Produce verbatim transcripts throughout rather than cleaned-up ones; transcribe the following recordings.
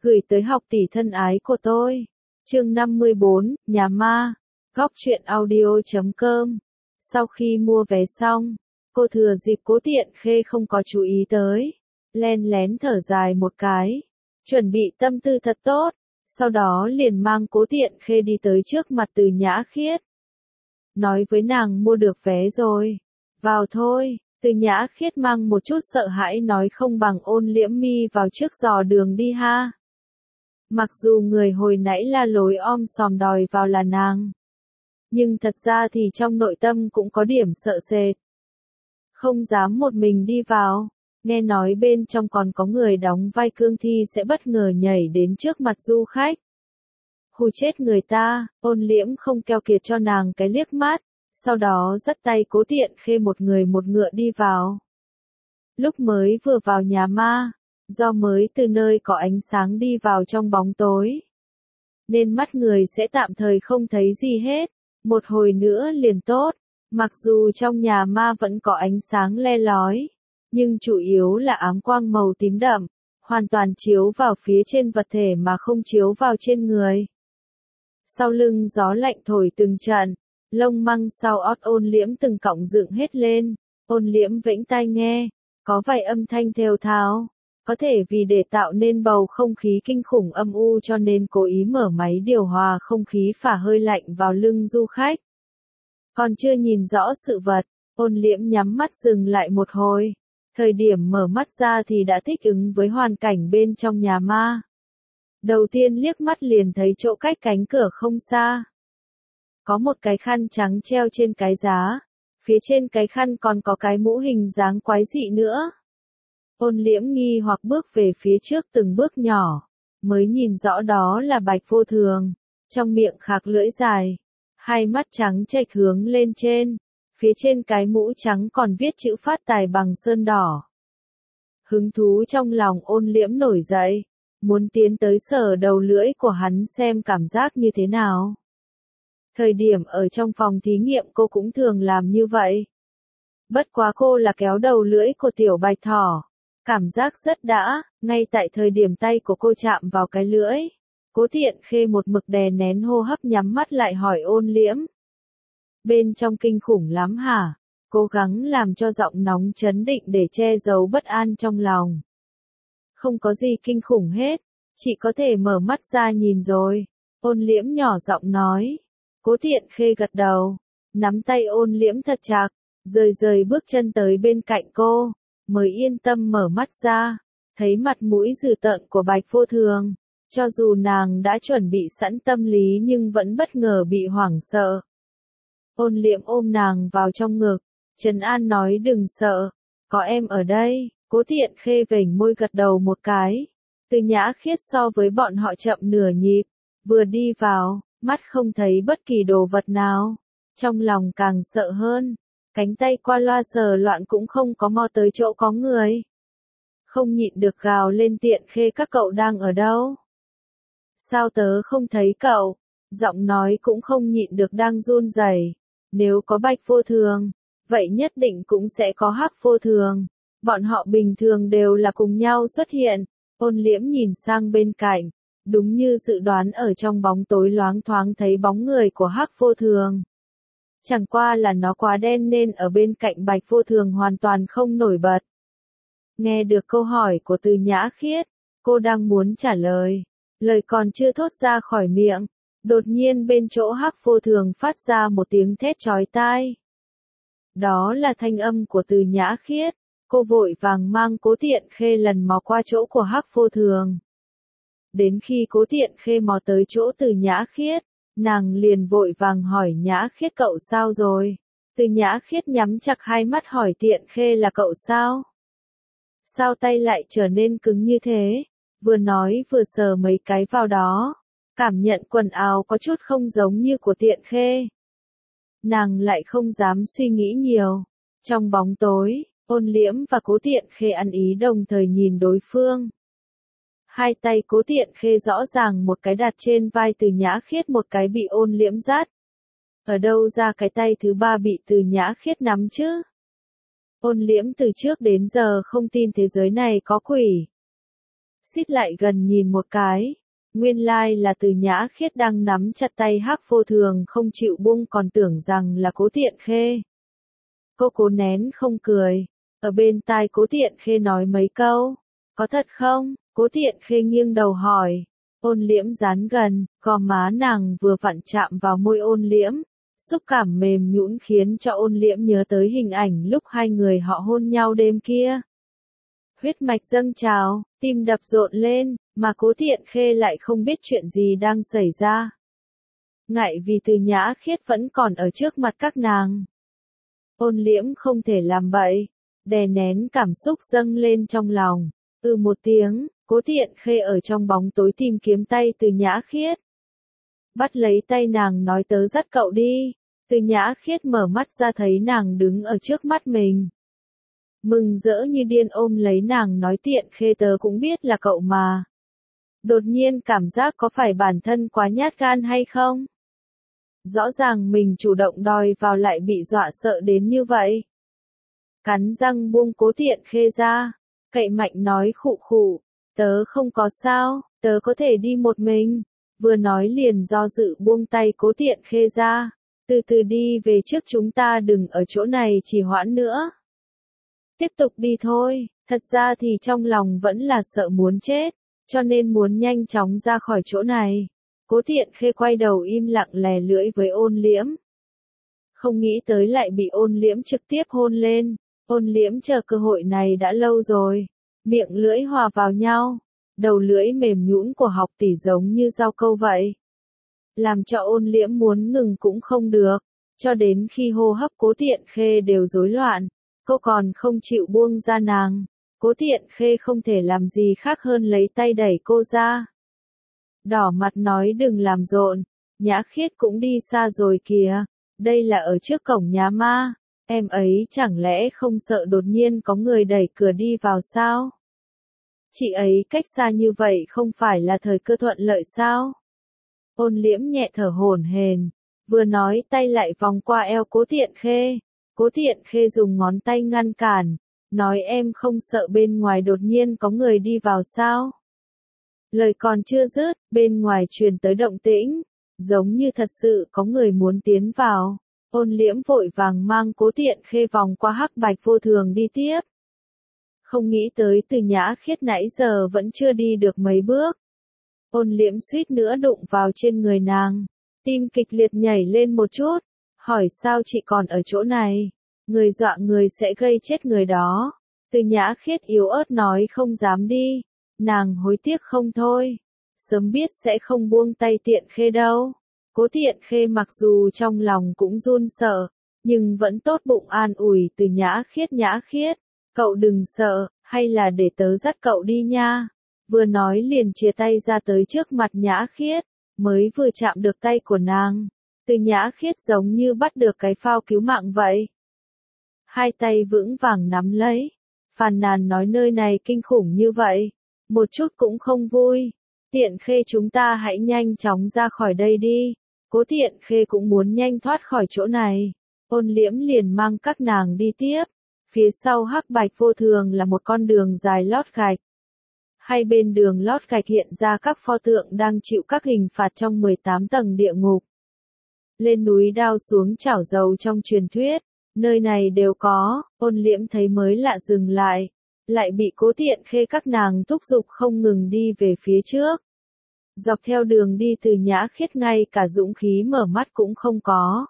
Gửi tới học tỷ thân ái của tôi. Chương năm mươi bốn, Nhà ma. Góc truyện audio chấm com. Sau khi mua vé xong, cô thừa dịp Cố Tiện Khê không có chú ý tới, len lén thở dài một cái, chuẩn bị tâm tư thật tốt, sau đó liền mang Cố Tiện Khê đi tới trước mặt Từ Nhã Khiết. Nói với nàng mua được vé rồi, vào thôi. Từ Nhã Khiết mang một chút sợ hãi nói không bằng Ôn Liễm Mi vào trước dò đường đi ha. Mặc dù người hồi nãy la lối om sòm đòi vào là nàng, nhưng thật ra thì trong nội tâm cũng có điểm sợ sệt. Không dám một mình đi vào, nghe nói bên trong còn có người đóng vai cương thi sẽ bất ngờ nhảy đến trước mặt du khách. Hù chết người ta, Ôn Liễm không keo kiệt cho nàng cái liếc mắt, sau đó dắt tay Cố Tiện Khê một người một ngựa đi vào. Lúc mới vừa vào nhà ma, do mới từ nơi có ánh sáng đi vào trong bóng tối, nên mắt người sẽ tạm thời không thấy gì hết, một hồi nữa liền tốt. Mặc dù trong nhà ma vẫn có ánh sáng le lói, nhưng chủ yếu là ám quang màu tím đậm, hoàn toàn chiếu vào phía trên vật thể mà không chiếu vào trên người. Sau lưng gió lạnh thổi từng trận, lông măng sau ót Ôn Liễm từng cọng dựng hết lên, Ôn Liễm vĩnh tai nghe, có vài âm thanh thều thào, có thể vì để tạo nên bầu không khí kinh khủng âm u cho nên cố ý mở máy điều hòa không khí phả hơi lạnh vào lưng du khách. Còn chưa nhìn rõ sự vật, Ôn Liễm nhắm mắt dừng lại một hồi, thời điểm mở mắt ra thì đã thích ứng với hoàn cảnh bên trong nhà ma. Đầu tiên liếc mắt liền thấy chỗ cách cánh cửa không xa. Có một cái khăn trắng treo trên cái giá, phía trên cái khăn còn có cái mũ hình dáng quái dị nữa. Ôn Liễm nghi hoặc bước về phía trước từng bước nhỏ, mới nhìn rõ đó là Bạch Vô Thường, trong miệng khạc lưỡi dài, hai mắt trắng chệch hướng lên trên, phía trên cái mũ trắng còn viết chữ phát tài bằng sơn đỏ. Hứng thú trong lòng Ôn Liễm nổi dậy, muốn tiến tới sờ đầu lưỡi của hắn xem cảm giác như thế nào. Thời điểm ở trong phòng thí nghiệm cô cũng thường làm như vậy. Bất quá cô là kéo đầu lưỡi của tiểu bạch thỏ. Cảm giác rất đã, ngay tại thời điểm tay của cô chạm vào cái lưỡi. Cố Tiện Khê một mực đè nén hô hấp nhắm mắt lại hỏi Ôn Liễm. Bên trong kinh khủng lắm hả? Cố gắng làm cho giọng nóng trấn định để che giấu bất an trong lòng. Không có gì kinh khủng hết, chị có thể mở mắt ra nhìn rồi. Ôn Liễm nhỏ giọng nói. Cố Tiện Khê gật đầu, nắm tay Ôn Liễm thật chặt, rời rời bước chân tới bên cạnh cô, mới yên tâm mở mắt ra, thấy mặt mũi dữ tợn của Bạch Vô Thường, cho dù nàng đã chuẩn bị sẵn tâm lý nhưng vẫn bất ngờ bị hoảng sợ. Ôn Liễm ôm nàng vào trong ngực, trấn an nói đừng sợ, có em ở đây. Cố Tiện Khê vểnh môi gật đầu một cái. Từ Nhã Khiết so với bọn họ chậm nửa nhịp, vừa đi vào, mắt không thấy bất kỳ đồ vật nào, trong lòng càng sợ hơn, cánh tay qua loa sờ loạn cũng không có mò tới chỗ có người. Không nhịn được gào lên Tiện Khê các cậu đang ở đâu? Sao tớ không thấy cậu? Giọng nói cũng không nhịn được đang run rẩy. Nếu có Bạch Vô Thường, vậy nhất định cũng sẽ có Hắc Vô Thường. Bọn họ bình thường đều là cùng nhau xuất hiện. Ôn Liễm nhìn sang bên cạnh, đúng như dự đoán ở trong bóng tối loáng thoáng thấy bóng người của Hắc Vô Thường. Chẳng qua là nó quá đen nên ở bên cạnh Bạch Vô Thường hoàn toàn không nổi bật. Nghe được câu hỏi của Từ Nhã Khiết, cô đang muốn trả lời, lời còn chưa thốt ra khỏi miệng, đột nhiên bên chỗ Hắc Vô Thường phát ra một tiếng thét chói tai. Đó là thanh âm của Từ Nhã Khiết, cô vội vàng mang Cố Tiện Khê lần mò qua chỗ của Hắc Vô Thường. Đến khi Cố Tiện Khê mò tới chỗ Từ Nhã Khiết, nàng liền vội vàng hỏi Nhã Khiết cậu sao rồi? Từ Nhã Khiết nhắm chặt hai mắt hỏi Tiện Khê là cậu sao? Sao tay lại trở nên cứng như thế? Vừa nói vừa sờ mấy cái vào đó, cảm nhận quần áo có chút không giống như của Tiện Khê. Nàng lại không dám suy nghĩ nhiều. Trong bóng tối, Ôn Liễm và Cố Tiện Khê ăn ý đồng thời nhìn đối phương. Hai tay Cố Tiện Khê rõ ràng một cái đặt trên vai Từ Nhã Khiết, một cái bị Ôn Liễm dắt. Ở đâu ra cái tay thứ ba bị Từ Nhã Khiết nắm chứ? Ôn Liễm từ trước đến giờ không tin thế giới này có quỷ. xít lại gần nhìn một cái. Nguyên lai là Từ Nhã Khiết đang nắm chặt tay Hắc Vô Thường không chịu buông, còn tưởng rằng là Cố Tiện Khê. Cô cố nén không cười, ở bên tai Cố Tiện Khê nói mấy câu. Có thật không? Cố Tiện Khê nghiêng đầu hỏi. Ôn Liễm dán gần, gò má nàng vừa vặn chạm vào môi Ôn Liễm. Xúc cảm mềm nhũn khiến cho Ôn Liễm nhớ tới hình ảnh lúc hai người họ hôn nhau đêm kia. Huyết mạch dâng trào, tim đập rộn lên, mà Cố Tiện Khê lại không biết chuyện gì đang xảy ra. Ngại vì Từ Nhã Khiết vẫn còn ở trước mặt các nàng. Ôn Liễm không thể làm bậy, đè nén cảm xúc dâng lên trong lòng. Ừ một tiếng, Cố Tiện Khê ở trong bóng tối tìm kiếm tay Từ Nhã Khiết. Bắt lấy tay nàng nói tớ dắt cậu đi. Từ Nhã Khiết mở mắt ra thấy nàng đứng ở trước mắt mình. Mừng rỡ như điên ôm lấy nàng nói Tiện Khê tớ cũng biết là cậu mà. Đột nhiên cảm giác có phải bản thân quá nhát gan hay không? Rõ ràng mình chủ động đòi vào lại bị dọa sợ đến như vậy. Cắn răng buông Cố Tiện Khê ra, cậy mạnh nói khụ khụ, tớ không có sao, tớ có thể đi một mình. Vừa nói liền do dự buông tay Cố Tiện Khê ra, từ từ đi về trước, chúng ta đừng ở chỗ này trì hoãn nữa. Tiếp tục đi thôi, thật ra thì trong lòng vẫn là sợ muốn chết, cho nên muốn nhanh chóng ra khỏi chỗ này. Cố Tiện Khê quay đầu im lặng lè lưỡi với Ôn Liễm. Không nghĩ tới lại bị Ôn Liễm trực tiếp hôn lên. Ôn Liễm chờ cơ hội này đã lâu rồi. Miệng lưỡi hòa vào nhau. Đầu lưỡi mềm nhũn của học tỷ giống như dao câu vậy. Làm cho Ôn Liễm muốn ngừng cũng không được. Cho đến khi hô hấp Cố Tiện Khê đều rối loạn. Cô còn không chịu buông ra nàng. Cố Tiện Khê không thể làm gì khác hơn lấy tay đẩy cô ra. Đỏ mặt nói đừng làm rộn, Nhã Khiết cũng đi xa rồi kìa, đây là ở trước cổng nhà ma, em ấy chẳng lẽ không sợ đột nhiên có người đẩy cửa đi vào sao? Chị ấy cách xa như vậy không phải là thời cơ thuận lợi sao? Ôn Liễm nhẹ thở hổn hển, vừa nói tay lại vòng qua eo Cố Tiện Khê. Cố Tiện Khê dùng ngón tay ngăn cản, nói em không sợ bên ngoài đột nhiên có người đi vào sao? Lời còn chưa dứt, bên ngoài truyền tới động tĩnh, giống như thật sự có người muốn tiến vào. Ôn Liễm vội vàng mang Cố Tiện Khê vòng qua Hắc Bạch Vô Thường đi tiếp. Không nghĩ tới Từ Nhã Khiết nãy giờ vẫn chưa đi được mấy bước. Ôn Liễm suýt nữa đụng vào trên người nàng, tim kịch liệt nhảy lên một chút, hỏi sao chị còn ở chỗ này, người dọa người sẽ gây chết người đó. Từ Nhã Khiết yếu ớt nói không dám đi. Nàng hối tiếc không thôi, sớm biết sẽ không buông tay Tiện Khê đâu. Cố Tiện Khê mặc dù trong lòng cũng run sợ, nhưng vẫn tốt bụng an ủi Từ Nhã Khiết. Nhã Khiết, cậu đừng sợ, hay là để tớ dắt cậu đi nha. Vừa nói liền chia tay ra tới trước mặt Nhã Khiết, mới vừa chạm được tay của nàng. Từ Nhã Khiết giống như bắt được cái phao cứu mạng vậy. Hai tay vững vàng nắm lấy, phàn nàn nói nơi này kinh khủng như vậy. Một chút cũng không vui. Tiện Khê chúng ta hãy nhanh chóng ra khỏi đây đi. Cố Tiện Khê cũng muốn nhanh thoát khỏi chỗ này. Ôn Liễm liền mang các nàng đi tiếp. Phía sau Hắc Bạch Vô Thường là một con đường dài lót gạch. Hai bên đường lót gạch hiện ra các pho tượng đang chịu các hình phạt trong mười tám tầng địa ngục. Lên núi đao xuống chảo dầu trong truyền thuyết. Nơi này đều có. Ôn Liễm thấy mới lạ dừng lại. Lại bị Cố Tiện Khê các nàng thúc giục không ngừng đi về phía trước. Dọc theo đường đi Từ Nhã Khiết ngay cả dũng khí mở mắt cũng không có.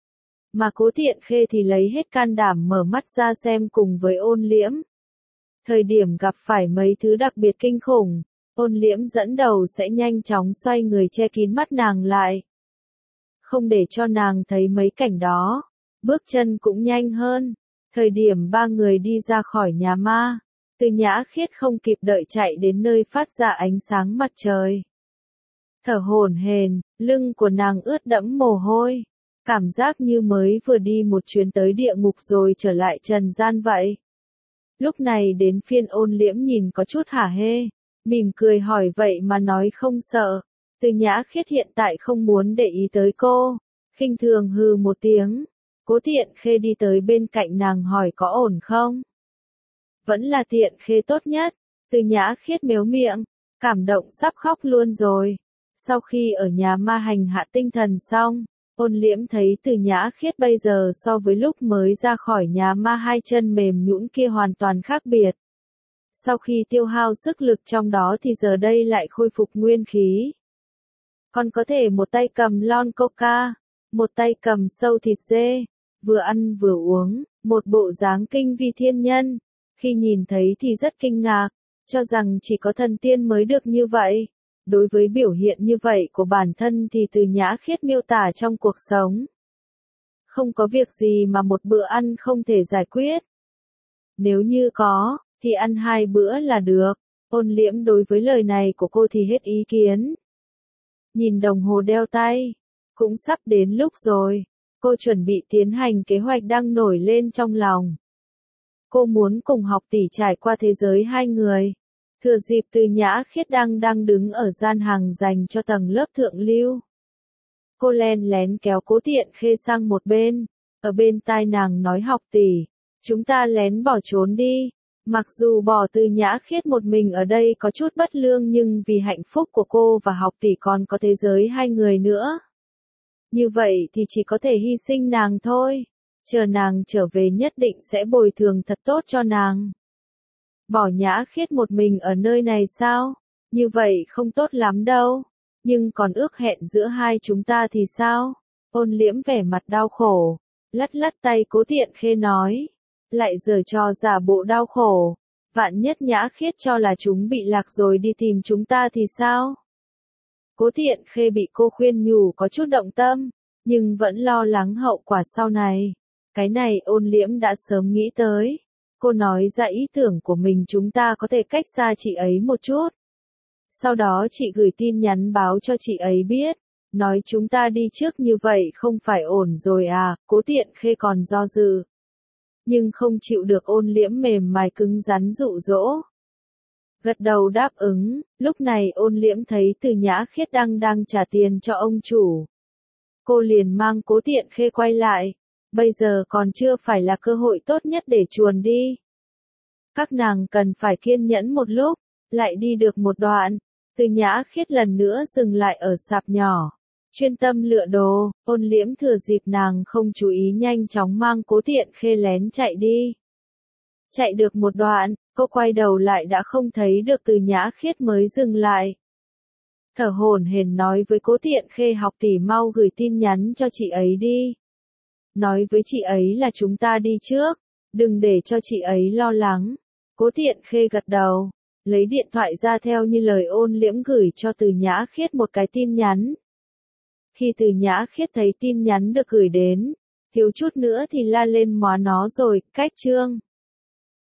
Mà Cố Tiện Khê thì lấy hết can đảm mở mắt ra xem cùng với Ôn Liễm. Thời điểm gặp phải mấy thứ đặc biệt kinh khủng, Ôn Liễm dẫn đầu sẽ nhanh chóng xoay người che kín mắt nàng lại. Không để cho nàng thấy mấy cảnh đó, bước chân cũng nhanh hơn. Thời điểm ba người đi ra khỏi nhà ma, Từ Nhã Khiết không kịp đợi chạy đến nơi phát ra ánh sáng mặt trời. Thở hổn hển, lưng của nàng ướt đẫm mồ hôi, cảm giác như mới vừa đi một chuyến tới địa ngục rồi trở lại trần gian vậy. Lúc này đến phiên Ôn Liễm nhìn có chút hả hê, mỉm cười hỏi vậy mà nói không sợ. Từ Nhã Khiết hiện tại không muốn để ý tới cô, khinh thường hừ một tiếng. Cố Tiện Khê đi tới bên cạnh nàng hỏi có ổn không? Vẫn là Tiện Khê tốt nhất, Từ Nhã Khiết mếu miệng, cảm động sắp khóc luôn rồi. Sau khi ở nhà ma hành hạ tinh thần xong, Ôn Liễm thấy Từ Nhã Khiết bây giờ so với lúc mới ra khỏi nhà ma hai chân mềm nhũn kia hoàn toàn khác biệt. Sau khi tiêu hao sức lực trong đó thì giờ đây lại khôi phục nguyên khí. Còn có thể một tay cầm lon coca, một tay cầm sâu thịt dê, vừa ăn vừa uống, một bộ dáng kinh vi thiên nhân. Khi nhìn thấy thì rất kinh ngạc, cho rằng chỉ có thần tiên mới được như vậy. Đối với biểu hiện như vậy của bản thân thì Từ Nhã Khiết miêu tả trong cuộc sống. Không có việc gì mà một bữa ăn không thể giải quyết. Nếu như có, thì ăn hai bữa là được. Ôn Liễm đối với lời này của cô thì hết ý kiến. Nhìn đồng hồ đeo tay, cũng sắp đến lúc rồi. Cô chuẩn bị tiến hành kế hoạch đang nổi lên trong lòng. Cô muốn cùng học tỷ trải qua thế giới hai người. Thừa dịp Từ Nhã Khiết đang đang đứng ở gian hàng dành cho tầng lớp thượng lưu. Cô len lén kéo Cố Tiện Khê sang một bên. Ở bên tai nàng nói học tỷ, chúng ta lén bỏ trốn đi. Mặc dù bỏ Từ Nhã Khiết một mình ở đây có chút bất lương nhưng vì hạnh phúc của cô và học tỷ còn có thế giới hai người nữa. Như vậy thì chỉ có thể hy sinh nàng thôi. Chờ nàng trở về nhất định sẽ bồi thường thật tốt cho nàng. Bỏ Nhã Khiết một mình ở nơi này sao? Như vậy không tốt lắm đâu. Nhưng còn ước hẹn giữa hai chúng ta thì sao? Ôn Liễm vẻ mặt đau khổ. Lắt lắt tay Cố Tiện Khê nói. Lại giở trò giả bộ đau khổ. Vạn nhất Nhã Khiết cho là chúng bị lạc rồi đi tìm chúng ta thì sao? Cố Tiện Khê bị cô khuyên nhủ có chút động tâm, nhưng vẫn lo lắng hậu quả sau này. Cái này Ôn Liễm đã sớm nghĩ tới. Cô nói ra ý tưởng của mình, chúng ta có thể cách xa chị ấy một chút. Sau đó chị gửi tin nhắn báo cho chị ấy biết. Nói chúng ta đi trước như vậy không phải ổn rồi à? Cố Tiện Khê còn do dự. Nhưng không chịu được Ôn Liễm mềm mại cứng rắn dụ dỗ. Gật đầu đáp ứng. Lúc này Ôn Liễm thấy Từ Nhã Khiết đang đang trả tiền cho ông chủ. Cô liền mang Cố Tiện Khê quay lại. Bây giờ còn chưa phải là cơ hội tốt nhất để chuồn đi. Các nàng cần phải kiên nhẫn một lúc. Lại đi được một đoạn, Từ Nhã Khiết lần nữa dừng lại ở sạp nhỏ. Chuyên tâm lựa đồ. Ôn Liễm thừa dịp nàng không chú ý nhanh chóng mang Cố Tiện Khê lén chạy đi. Chạy được một đoạn, cô quay đầu lại đã không thấy được Từ Nhã Khiết mới dừng lại. Thở hổn hển nói với Cố Tiện Khê học tỷ mau gửi tin nhắn cho chị ấy đi. Nói với chị ấy là chúng ta đi trước, đừng để cho chị ấy lo lắng. Cố Tiện Khê gật đầu, lấy điện thoại ra theo như lời Ôn Liễm gửi cho Từ Nhã Khiết một cái tin nhắn. Khi Từ Nhã Khiết thấy tin nhắn được gửi đến, thiếu chút nữa thì la lên móa nó rồi, cách chương.